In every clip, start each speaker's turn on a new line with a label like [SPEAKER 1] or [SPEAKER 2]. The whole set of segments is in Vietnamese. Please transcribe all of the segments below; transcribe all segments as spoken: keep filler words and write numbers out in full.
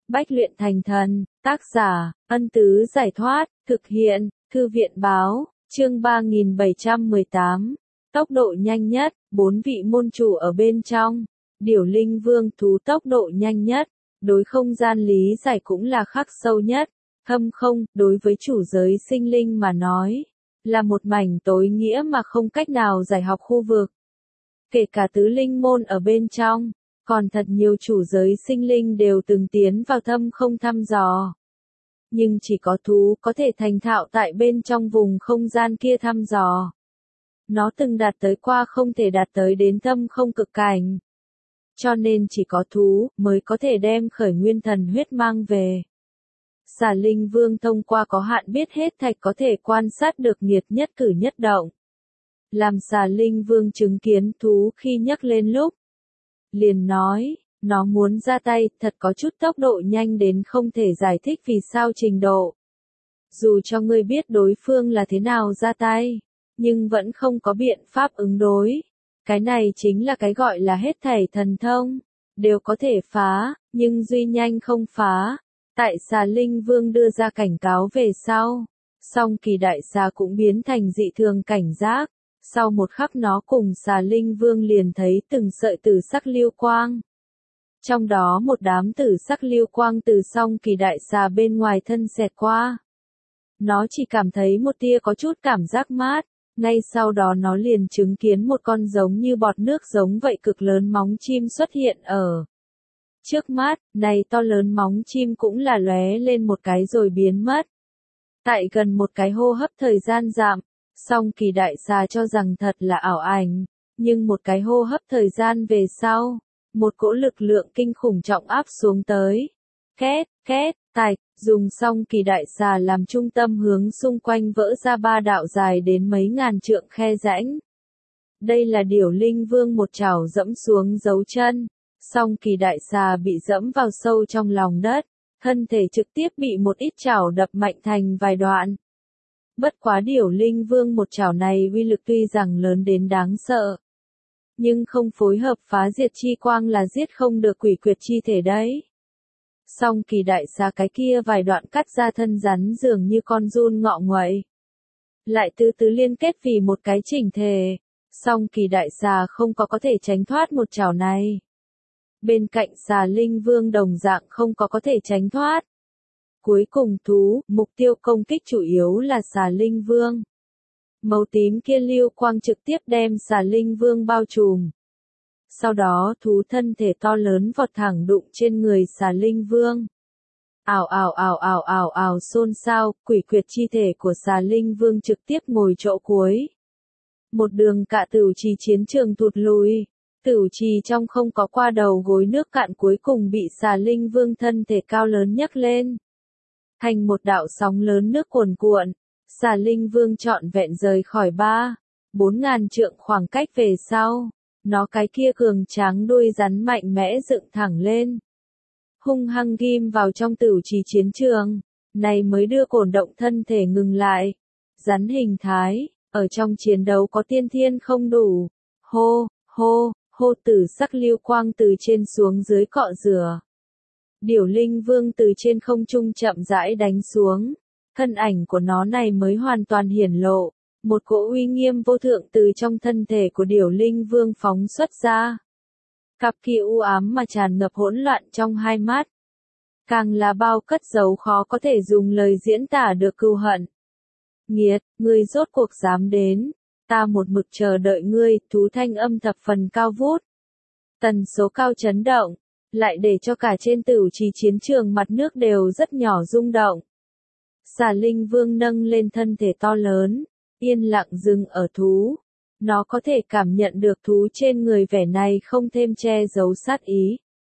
[SPEAKER 1] Bách luyện thành thần, tác giả, Ân Tứ Giải Thoát, thực hiện, Thư viện báo, chương ba nghìn bảy trăm mười tám, tốc độ nhanh nhất, bốn vị môn chủ ở bên trong, Điểu Linh Vương thú tốc độ nhanh nhất, đối không gian lý giải cũng là khắc sâu nhất, thâm không, đối với chủ giới sinh linh mà nói, là một mảnh tối nghĩa mà không cách nào giải học khu vực. Kể cả tứ linh môn ở bên trong, còn thật nhiều chủ giới sinh linh đều từng tiến vào thâm không thăm dò. Nhưng chỉ có thú có thể thành thạo tại bên trong vùng không gian kia thăm dò. Nó từng đạt tới qua không thể đạt tới đến thâm không cực cảnh. Cho nên chỉ có thú mới có thể đem khởi nguyên thần huyết mang về. Xà Linh Vương thông qua có hạn biết hết thạch có thể quan sát được nghiệt nhất cử nhất động. Làm Xà Linh Vương chứng kiến thú khi nhắc lên lúc. Liền nói, nó muốn ra tay, thật có chút tốc độ nhanh đến không thể giải thích vì sao trình độ. Dù cho ngươi biết đối phương là thế nào ra tay, nhưng vẫn không có biện pháp ứng đối. Cái này chính là cái gọi là hết thảy thần thông, đều có thể phá, nhưng duy nhanh không phá. Tại Xà Linh Vương đưa ra cảnh cáo về sau, song kỳ đại xà cũng biến thành dị thường cảnh giác. Sau một khắc nó cùng Xà Linh Vương liền thấy từng sợi tử sắc lưu quang. Trong đó một đám tử sắc lưu quang từ song kỳ đại xà bên ngoài thân xẹt qua. Nó chỉ cảm thấy một tia có chút cảm giác mát, ngay sau đó nó liền chứng kiến một con giống như bọt nước giống vậy cực lớn móng chim xuất hiện ở trước mắt, này to lớn móng chim cũng là lóe lên một cái rồi biến mất. Tại gần một cái hô hấp thời gian giảm, song kỳ đại xà cho rằng thật là ảo ảnh, nhưng một cái hô hấp thời gian về sau, một cỗ lực lượng kinh khủng trọng áp xuống tới. Két, két, tạch, dùng song kỳ đại xà làm trung tâm hướng xung quanh vỡ ra ba đạo dài đến mấy ngàn trượng khe rãnh. Đây là Điểu Linh Vương một chảo dẫm xuống dấu chân, song kỳ đại xà bị dẫm vào sâu trong lòng đất, thân thể trực tiếp bị một ít chảo đập mạnh thành vài đoạn. Bất quá Điểu Linh Vương một chảo này uy lực tuy rằng lớn đến đáng sợ, nhưng không phối hợp phá diệt chi quang là giết không được quỷ quyệt chi thể đấy. Song kỳ đại xà cái kia vài đoạn cắt ra thân rắn dường như con giun ngọ nguậy, lại từ từ liên kết vì một cái chỉnh thể. Song kỳ đại xà không có có thể tránh thoát một chảo này. Bên cạnh Xà Linh Vương đồng dạng không có có thể tránh thoát. Cuối cùng thú, mục tiêu công kích chủ yếu là Xà Linh Vương. Màu tím kia lưu quang trực tiếp đem Xà Linh Vương bao trùm. Sau đó thú thân thể to lớn vọt thẳng đụng trên người Xà Linh Vương. Ào ào ào ào ào ào xôn xao, quỷ quyệt chi thể của Xà Linh Vương trực tiếp ngồi chỗ cuối. Một đường cạ tửu trì chiến trường thụt lùi. Tửu trì trong không có qua đầu gối nước cạn cuối cùng bị Xà Linh Vương thân thể cao lớn nhấc lên. Thành một đạo sóng lớn nước cuồn cuộn, Xà Linh Vương trọn vẹn rời khỏi ba, bốn ngàn trượng khoảng cách về sau, nó cái kia cường tráng đuôi rắn mạnh mẽ dựng thẳng lên. Hung hăng ghim vào trong tửu trì chiến trường, này mới đưa cổn động thân thể ngừng lại. Rắn hình thái, ở trong chiến đấu có tiên thiên không đủ. Hô, hô, hô tử sắc lưu quang từ trên xuống dưới cọ rửa. Điểu Linh Vương từ trên không trung chậm rãi đánh xuống, thân ảnh của nó này mới hoàn toàn hiển lộ, một cỗ uy nghiêm vô thượng từ trong thân thể của Điểu Linh Vương phóng xuất ra. Cặp kia u ám mà tràn ngập hỗn loạn trong hai mắt, càng là bao cất giấu khó có thể dùng lời diễn tả được cừu hận. Nghiệt, ngươi rốt cuộc dám đến, ta một mực chờ đợi ngươi, thú thanh âm thập phần cao vút. Tần số cao chấn động, lại để cho cả trên tửu trì chiến trường mặt nước đều rất nhỏ rung động. Xà Linh Vương nâng lên thân thể to lớn, yên lặng dừng ở thú. Nó có thể cảm nhận được thú trên người vẻ này không thêm che giấu sát ý.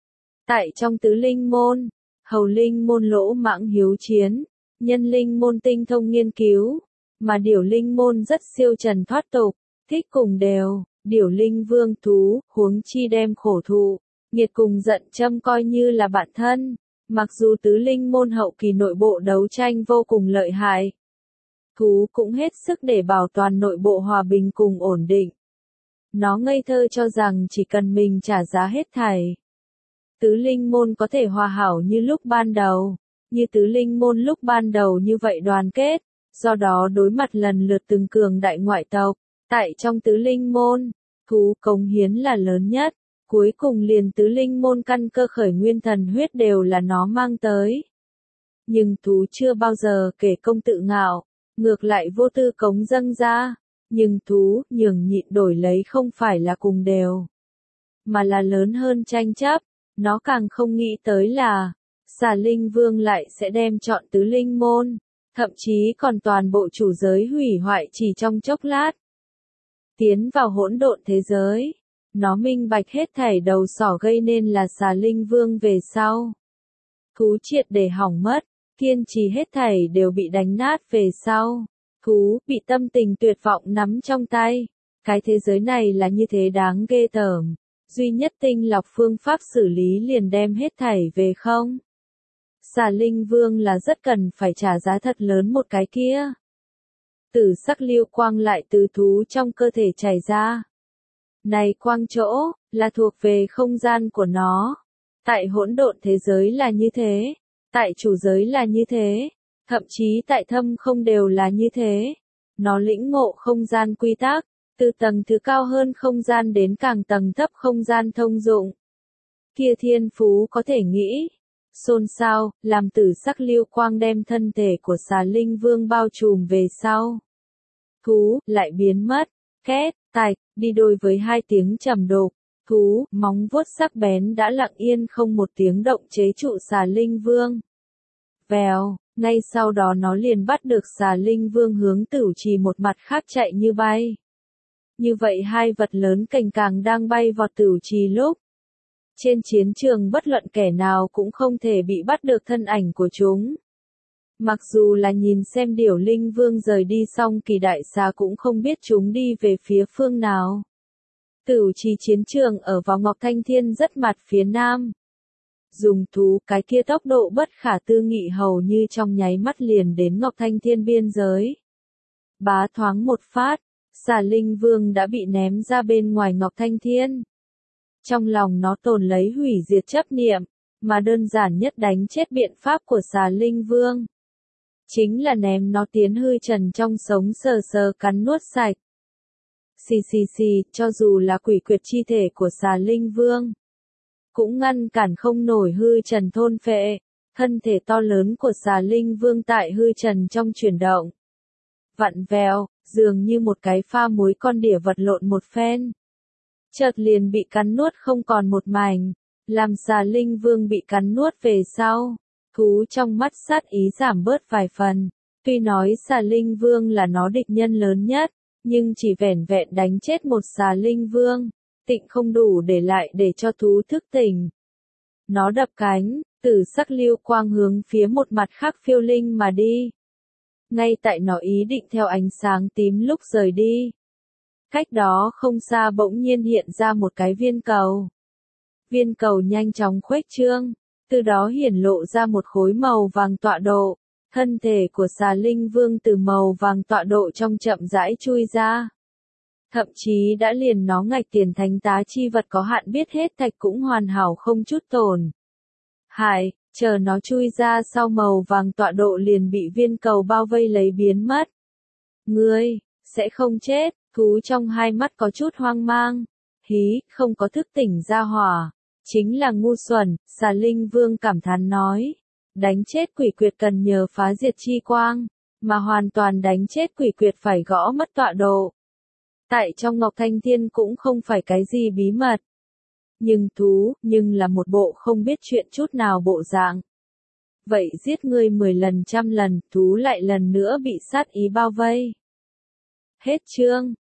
[SPEAKER 1] Tại trong tứ linh môn, hầu linh môn lỗ mãng hiếu chiến, nhân linh môn tinh thông nghiên cứu, mà điểu linh môn rất siêu trần thoát tục, thích cùng đều. Điểu Linh Vương thú, huống chi đem khổ thụ, nghiệt cùng giận châm coi như là bạn thân, mặc dù tứ linh môn hậu kỳ nội bộ đấu tranh vô cùng lợi hại. Thú cũng hết sức để bảo toàn nội bộ hòa bình cùng ổn định. Nó ngây thơ cho rằng chỉ cần mình trả giá hết thảy. Tứ linh môn có thể hòa hảo như lúc ban đầu, như tứ linh môn lúc ban đầu như vậy đoàn kết, do đó đối mặt lần lượt từng cường đại ngoại tộc, tại trong tứ linh môn, thú cống hiến là lớn nhất, cuối cùng liền tứ linh môn căn cơ khởi nguyên thần huyết đều là nó mang tới. Nhưng thú chưa bao giờ kể công tự ngạo, ngược lại vô tư cống dâng ra, nhưng thú nhường nhịn đổi lấy không phải là cùng đều, mà là lớn hơn tranh chấp, nó càng không nghĩ tới là, xà linh vương lại sẽ đem chọn tứ linh môn, thậm chí còn toàn bộ chủ giới hủy hoại chỉ trong chốc lát. Tiến vào hỗn độn thế giới, nó minh bạch hết thảy đầu sỏ gây nên là xà linh vương về sau. Thú triệt để hỏng mất, kiên trì hết thảy đều bị đánh nát về sau. Thú bị tâm tình tuyệt vọng nắm trong tay. Cái thế giới này là như thế đáng ghê tởm. Duy nhất tinh lọc phương pháp xử lý liền đem hết thảy về không. Xà linh vương là rất cần phải trả giá thật lớn một cái kia. Tử sắc lưu quang lại từ thú trong cơ thể chảy ra. Này quang chỗ, là thuộc về không gian của nó. Tại hỗn độn thế giới là như thế. Tại chủ giới là như thế. Thậm chí tại thâm không đều là như thế. Nó lĩnh ngộ không gian quy tắc. Từ tầng thứ cao hơn không gian đến càng tầng thấp không gian thông dụng. Kia thiên phú có thể nghĩ. Xôn xao, làm tử sắc lưu quang đem thân thể của xà linh vương bao trùm về sau. Thú, lại biến mất. Két, tạch, đi đôi với hai tiếng trầm đục. Thú, móng vuốt sắc bén đã lặng yên không một tiếng động chế trụ xà linh vương. Vèo, ngay sau đó nó liền bắt được xà linh vương hướng tử trì một mặt khác chạy như bay. Như vậy hai vật lớn cành càng đang bay vọt tử trì lúc. Trên chiến trường bất luận kẻ nào cũng không thể bị bắt được thân ảnh của chúng. Mặc dù là nhìn xem điểu linh vương rời đi xong kỳ đại xà cũng không biết chúng đi về phía phương nào. Tử trì chiến trường ở vào Ngọc Thanh Thiên rất mặt phía nam. Dùng thú cái kia tốc độ bất khả tư nghị hầu như trong nháy mắt liền đến Ngọc Thanh Thiên biên giới. Bá thoáng một phát, xà linh vương đã bị ném ra bên ngoài Ngọc Thanh Thiên. Trong lòng nó tồn lấy hủy diệt chấp niệm, mà đơn giản nhất đánh chết biện pháp của xà linh vương. Chính là ném nó tiến hư trần trong sống sờ sờ cắn nuốt sạch. Xì xì xì, cho dù là quỷ quyệt chi thể của xà linh vương, cũng ngăn cản không nổi hư trần thôn phệ, thân thể to lớn của xà linh vương tại hư trần trong chuyển động. Vặn vẹo, dường như một cái pha muối con đỉa vật lộn một phen. Chợt liền bị cắn nuốt không còn một mảnh, làm xà linh vương bị cắn nuốt về sau. Thú trong mắt sát ý giảm bớt vài phần, tuy nói xà linh vương là nó địch nhân lớn nhất, nhưng chỉ vẻn vẹn đánh chết một xà linh vương, tịnh không đủ để lại để cho thú thức tỉnh. Nó đập cánh, tử sắc lưu quang hướng phía một mặt khác phiêu linh mà đi. Ngay tại nó ý định theo ánh sáng tím lúc rời đi. Cách đó không xa bỗng nhiên hiện ra một cái viên cầu. Viên cầu nhanh chóng khuếch trương, từ đó hiển lộ ra một khối màu vàng tọa độ. Thân thể của xà linh vương từ màu vàng tọa độ trong chậm rãi chui ra. Thậm chí đã liền nó ngạch tiền thánh tá chi vật có hạn biết hết thạch cũng hoàn hảo không chút tổn. Hại, chờ nó chui ra sau màu vàng tọa độ liền bị viên cầu bao vây lấy biến mất. Ngươi, sẽ không chết, thú trong hai mắt có chút hoang mang. Hí, không có thức tỉnh ra hỏa. Chính là ngu xuẩn, xà linh vương cảm thán nói. Đánh chết quỷ quyệt cần nhờ phá diệt chi quang, mà hoàn toàn đánh chết quỷ quyệt phải gõ mất tọa độ. Tại trong Ngọc Thanh Thiên cũng không phải cái gì bí mật. Nhưng thú, nhưng là một bộ không biết chuyện chút nào bộ dạng. Vậy giết ngươi mười lần trăm lần, thú lại lần nữa bị sát ý bao vây. Hết chương.